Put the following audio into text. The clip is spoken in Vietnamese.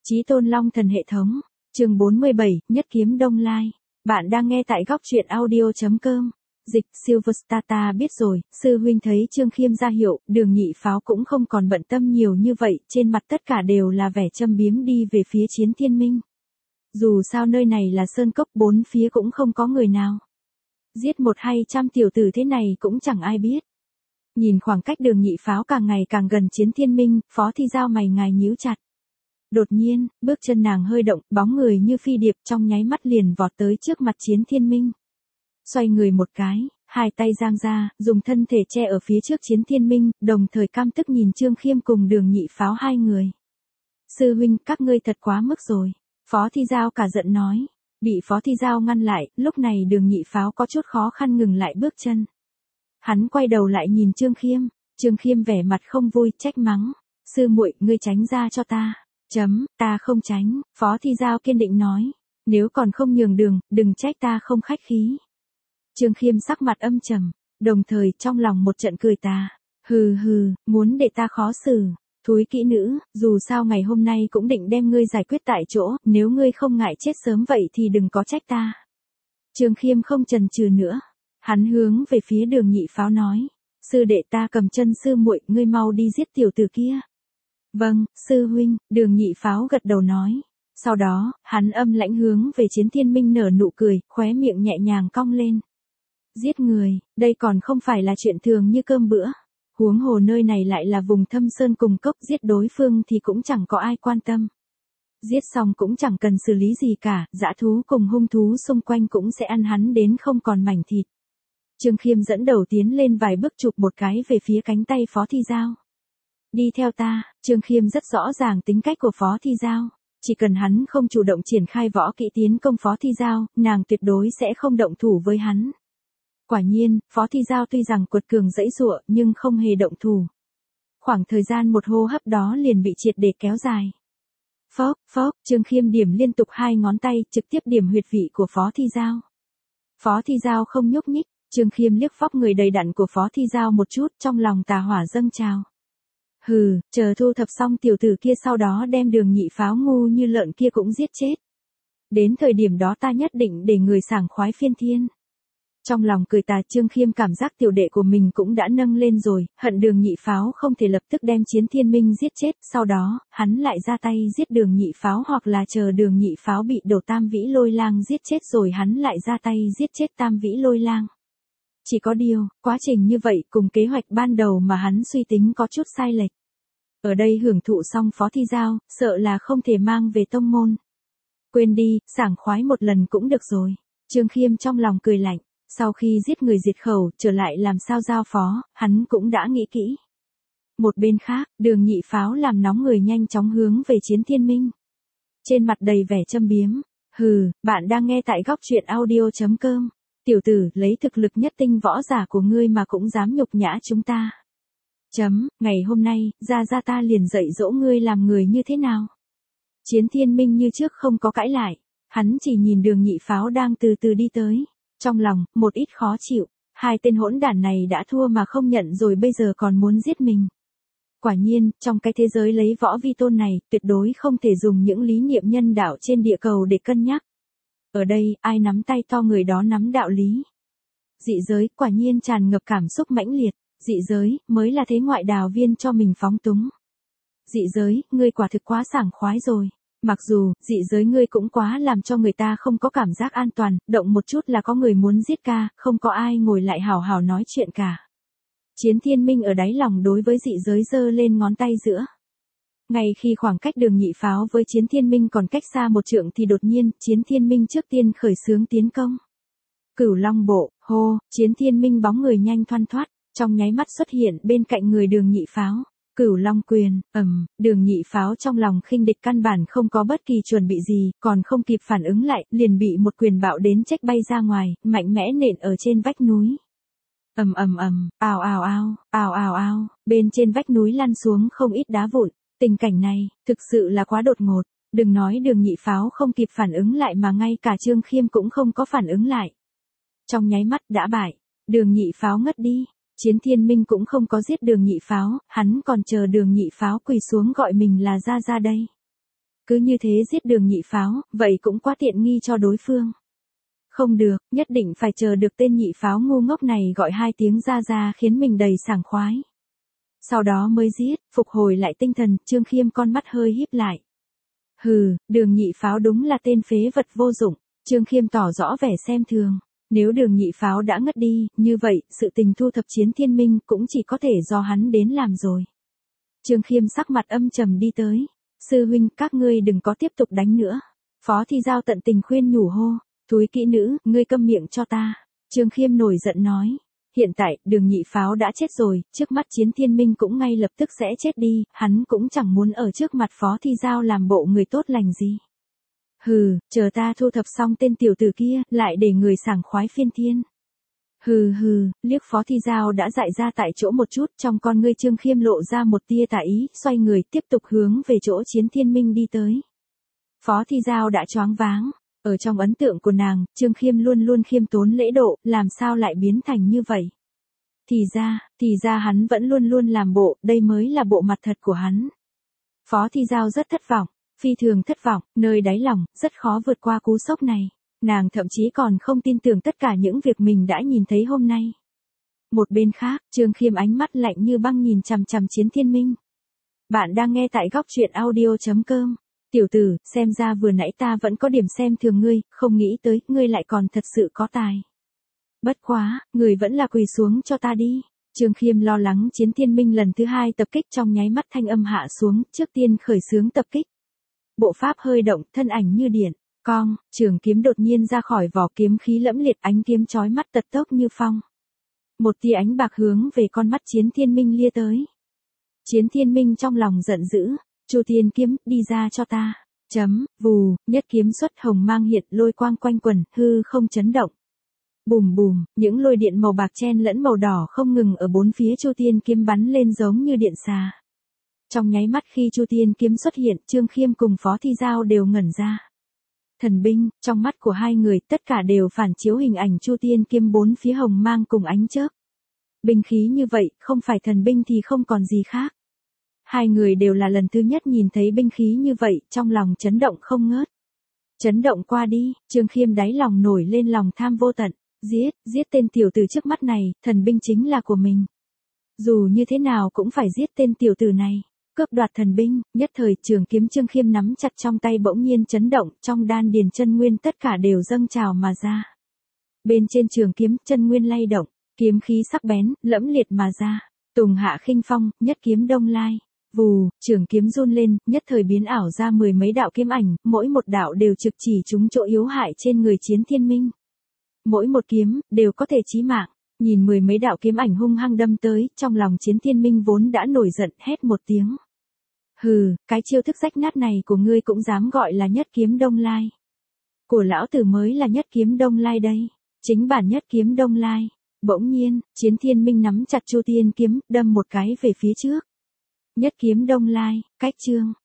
Chí Tôn Long Thần hệ thống, chương 47, Nhất kiếm Đông Lai. Bạn đang nghe tại góc truyện audio.com. Dịch Silverstar ta biết rồi, sư huynh thấy Trương Khiêm ra hiệu, Đường Nhị Pháo cũng không còn bận tâm nhiều như vậy, trên mặt tất cả đều là vẻ châm biếm đi về phía Chiến Thiên Minh. Dù sao nơi này là sơn cốc, bốn phía cũng không có người nào. Giết 100-200 tiểu tử thế này cũng chẳng ai biết. Nhìn khoảng cách Đường Nhị Pháo càng ngày càng gần Chiến Thiên Minh, Phó Thi Giao mày ngài nhíu chặt. Đột nhiên, bước chân nàng hơi động, bóng người như phi điệp trong nháy mắt liền vọt tới trước mặt Chiến Thiên Minh. Xoay người một cái, hai tay giang ra, dùng thân thể che ở phía trước Chiến Thiên Minh, đồng thời căm tức nhìn Trương Khiêm cùng Đường Nhị Pháo hai người. Sư huynh, các ngươi thật quá mức rồi. Phó Thi Giao cả giận nói. Bị Phó Thi Giao ngăn lại, lúc này Đường Nhị Pháo có chút khó khăn ngừng lại bước chân. Hắn quay đầu lại nhìn Trương Khiêm. Trương Khiêm vẻ mặt không vui, trách mắng. Sư muội, ngươi tránh ra cho ta. Ta không tránh, Phó Thi Giao kiên định nói. Nếu còn không nhường đường, đừng trách ta không khách khí. Trương Khiêm sắc mặt âm trầm, đồng thời trong lòng một trận cười tà. Hừ, muốn để ta khó xử. Thúi kỹ nữ, dù sao ngày hôm nay cũng định đem ngươi giải quyết tại chỗ, nếu ngươi không ngại chết sớm vậy thì đừng có trách ta. Trương Khiêm không chần chừ nữa. Hắn hướng về phía Đường Nhị Pháo nói. Sư đệ ta cầm chân sư muội, ngươi mau đi giết tiểu tử kia. Vâng, sư huynh, Đường Nhị Pháo gật đầu nói. Sau đó, hắn âm lãnh hướng về Chiến Thiên Minh nở nụ cười, khóe miệng nhẹ nhàng cong lên. Giết người, đây còn không phải là chuyện thường như cơm bữa. Huống hồ nơi này lại là vùng thâm sơn cùng cốc, giết đối phương thì cũng chẳng có ai quan tâm. Giết xong cũng chẳng cần xử lý gì cả, dã thú cùng hung thú xung quanh cũng sẽ ăn hắn đến không còn mảnh thịt. Trương Khiêm dẫn đầu tiến lên vài bước chụp một cái về phía cánh tay Phó Thi Giao. Đi theo ta, Trương Khiêm rất rõ ràng tính cách của Phó Thi Giao. Chỉ cần hắn không chủ động triển khai võ kỹ tiến công Phó Thi Giao, nàng tuyệt đối sẽ không động thủ với hắn. Quả nhiên, Phó Thi Giao tuy rằng quật cường giãy giụa nhưng không hề động thủ. Khoảng thời gian một hô hấp đó liền bị triệt để kéo dài. Phốc, Trương Khiêm điểm liên tục hai ngón tay trực tiếp điểm huyệt vị của Phó Thi Giao. Phó Thi Giao không nhúc nhích, Trương Khiêm liếc vóc người đầy đặn của Phó Thi Giao một chút, trong lòng tà hỏa dâng trào. Hừ, chờ thu thập xong tiểu tử kia sau đó đem Đường Nhị Pháo ngu như lợn kia cũng giết chết. Đến thời điểm đó ta nhất định để người sảng khoái phiên thiên. Trong lòng cười tà, Trương Khiêm cảm giác tiểu đệ của mình cũng đã nâng lên rồi, hận Đường Nhị Pháo không thể lập tức đem Chiến Thiên Minh giết chết, sau đó, hắn lại ra tay giết Đường Nhị Pháo hoặc là chờ Đường Nhị Pháo bị Đồ Tam Vĩ Lôi Lang giết chết rồi hắn lại ra tay giết chết Tam Vĩ Lôi Lang. Chỉ có điều, quá trình như vậy cùng kế hoạch ban đầu mà hắn suy tính có chút sai lệch. Ở đây hưởng thụ xong Phó Thi Giao, sợ là không thể mang về tông môn. Quên đi, sảng khoái một lần cũng được rồi. Trương Khiêm trong lòng cười lạnh, sau khi giết người diệt khẩu, trở lại làm sao giao phó, hắn cũng đã nghĩ kỹ. Một bên khác, Đường Nhị Pháo làm nóng người nhanh chóng hướng về Chiến Thiên Minh. Trên mặt đầy vẻ châm biếm. Hừ, bạn đang nghe tại góc truyện audio.com. Tiểu tử, lấy thực lực nhất tinh võ giả của ngươi mà cũng dám nhục nhã chúng ta. Ngày hôm nay, ra ta liền dạy dỗ ngươi làm người như thế nào. Chiến Thiên Minh như trước không có cãi lại. Hắn chỉ nhìn Đường Nhị Pháo đang từ từ đi tới. Trong lòng, một ít khó chịu. Hai tên hỗn đản này đã thua mà không nhận rồi bây giờ còn muốn giết mình. Quả nhiên, trong cái thế giới lấy võ vi tôn này, tuyệt đối không thể dùng những lý niệm nhân đạo trên địa cầu để cân nhắc. Ở đây, ai nắm tay to người đó nắm đạo lý. Dị giới, quả nhiên tràn ngập cảm xúc mãnh liệt. Dị giới, mới là thế ngoại đào viên cho mình phóng túng. Dị giới, ngươi quả thực quá sảng khoái rồi. Mặc dù, dị giới ngươi cũng quá làm cho người ta không có cảm giác an toàn, động một chút là có người muốn giết ca, không có ai ngồi lại hào hào nói chuyện cả. Chiến Thiên Minh ở đáy lòng đối với dị giới giơ lên ngón tay giữa. Ngay khi khoảng cách Đường Nhị Pháo với Chiến Thiên Minh còn cách xa một trượng thì đột nhiên, Chiến Thiên Minh trước tiên khởi xướng tiến công. Cửu Long Bộ, hô, Chiến Thiên Minh bóng người nhanh thoăn thoắt, trong nháy mắt xuất hiện bên cạnh người Đường Nhị Pháo. Cửu Long Quyền, Đường Nhị Pháo trong lòng khinh địch căn bản không có bất kỳ chuẩn bị gì, còn không kịp phản ứng lại, liền bị một quyền bạo đến trách bay ra ngoài, mạnh mẽ nện ở trên vách núi. Ào, bên trên vách núi lăn xuống không ít đá vụn. Tình cảnh này, thực sự là quá đột ngột, đừng nói Đường Nhị Pháo không kịp phản ứng lại mà ngay cả Trương Khiêm cũng không có phản ứng lại. Trong nháy mắt đã bại, Đường Nhị Pháo ngất đi. Chiến Thiên Minh cũng không có giết Đường Nhị Pháo, hắn còn chờ Đường Nhị Pháo quỳ xuống gọi mình là ra đây. Cứ như thế giết Đường Nhị Pháo, vậy cũng quá tiện nghi cho đối phương. Không được, nhất định phải chờ được tên nhị pháo ngu ngốc này gọi 2 tiếng ra ra khiến mình đầy sảng khoái. Sau đó mới giết, phục hồi lại tinh thần, Trương Khiêm con mắt hơi híp lại. Hừ, Đường Nhị Pháo đúng là tên phế vật vô dụng, Trương Khiêm tỏ rõ vẻ xem thường. Nếu Đường Nhị Pháo đã ngất đi, như vậy, sự tình thu thập Chiến Thiên Minh cũng chỉ có thể do hắn đến làm rồi. Trương Khiêm sắc mặt âm trầm đi tới. Sư huynh, các ngươi đừng có tiếp tục đánh nữa. Phó Thi Giao tận tình khuyên nhủ hô. Thúi kỹ nữ, ngươi câm miệng cho ta. Trương Khiêm nổi giận nói. Hiện tại, Đường Nhị Pháo đã chết rồi, trước mắt Chiến Thiên Minh cũng ngay lập tức sẽ chết đi, hắn cũng chẳng muốn ở trước mặt Phó Thi Giao làm bộ người tốt lành gì. Hừ, chờ ta thu thập xong tên tiểu tử kia, lại để người sảng khoái phiên thiên. Hừ hừ, liếc Phó Thi Giao đã dại ra tại chỗ một chút, trong con ngươi Trương Khiêm lộ ra một tia tà ý, xoay người tiếp tục hướng về chỗ Chiến Thiên Minh đi tới. Phó Thi Giao đã choáng váng. Ở trong ấn tượng của nàng, Trương Khiêm luôn luôn khiêm tốn lễ độ, làm sao lại biến thành như vậy? Thì ra hắn vẫn luôn luôn làm bộ, đây mới là bộ mặt thật của hắn. Phó Thi Giao rất thất vọng, phi thường thất vọng, nơi đáy lòng, rất khó vượt qua cú sốc này. Nàng thậm chí còn không tin tưởng tất cả những việc mình đã nhìn thấy hôm nay. Một bên khác, Trương Khiêm ánh mắt lạnh như băng nhìn chằm chằm Chiến Thiên Minh. Bạn đang nghe tại góc truyện audio.com. Tiểu tử, xem ra vừa nãy ta vẫn có điểm xem thường ngươi, không nghĩ tới, ngươi lại còn thật sự có tài. Bất quá, ngươi vẫn là quỳ xuống cho ta đi. Trương Khiêm lo lắng Chiến Thiên Minh lần thứ 2 tập kích trong nháy mắt thanh âm hạ xuống, trước tiên khởi xướng tập kích. Bộ pháp hơi động, thân ảnh như điện, cong, trường kiếm đột nhiên ra khỏi vỏ, kiếm khí lẫm liệt, ánh kiếm chói mắt tật tốc như phong. Một tia ánh bạc hướng về con mắt Chiến Thiên Minh lia tới. Chiến Thiên Minh trong lòng giận dữ. Chu Tiên kiếm, đi ra cho ta. Vù, nhất kiếm xuất hồng mang hiện, lôi quang quanh quần, hư không chấn động. Bùm bùm, những lôi điện màu bạc chen lẫn màu đỏ không ngừng ở bốn phía Chu Tiên kiếm bắn lên giống như điện xà. Trong nháy mắt khi Chu Tiên kiếm xuất hiện, Trương Khiêm cùng Phó Thi Giao đều ngẩn ra. Thần binh, trong mắt của hai người, tất cả đều phản chiếu hình ảnh Chu Tiên kiếm bốn phía hồng mang cùng ánh chớp. Binh khí như vậy, không phải thần binh thì không còn gì khác. Hai người đều là lần thứ nhất nhìn thấy binh khí như vậy, trong lòng chấn động không ngớt. Chấn động qua đi, Trương Khiêm đáy lòng nổi lên lòng tham vô tận. Giết tên tiểu tử trước mắt này, thần binh chính là của mình. Dù như thế nào cũng phải giết tên tiểu tử này. Cướp đoạt thần binh, nhất thời trường kiếm Trương Khiêm nắm chặt trong tay bỗng nhiên chấn động, trong đan điền chân nguyên tất cả đều dâng trào mà ra. Bên trên trường kiếm, chân nguyên lay động, kiếm khí sắc bén, lẫm liệt mà ra. Tùng hạ khinh phong, nhất kiếm đông lai. Vù, trường kiếm run lên, nhất thời biến ảo ra 10 mấy đạo kiếm ảnh, mỗi một đạo đều trực chỉ trúng chỗ yếu hại trên người Chiến Thiên Minh. Mỗi một kiếm, đều có thể chí mạng. Nhìn 10 mấy đạo kiếm ảnh hung hăng đâm tới, trong lòng Chiến Thiên Minh vốn đã nổi giận, hét một tiếng. Hừ, cái chiêu thức rách nát này của ngươi cũng dám gọi là nhất kiếm đông lai. Của lão tử mới là nhất kiếm đông lai đây. Chính bản nhất kiếm đông lai. Bỗng nhiên, Chiến Thiên Minh nắm chặt Chu Tiên kiếm, đâm một cái về phía trước. Nhất kiếm đông lai, cách chương.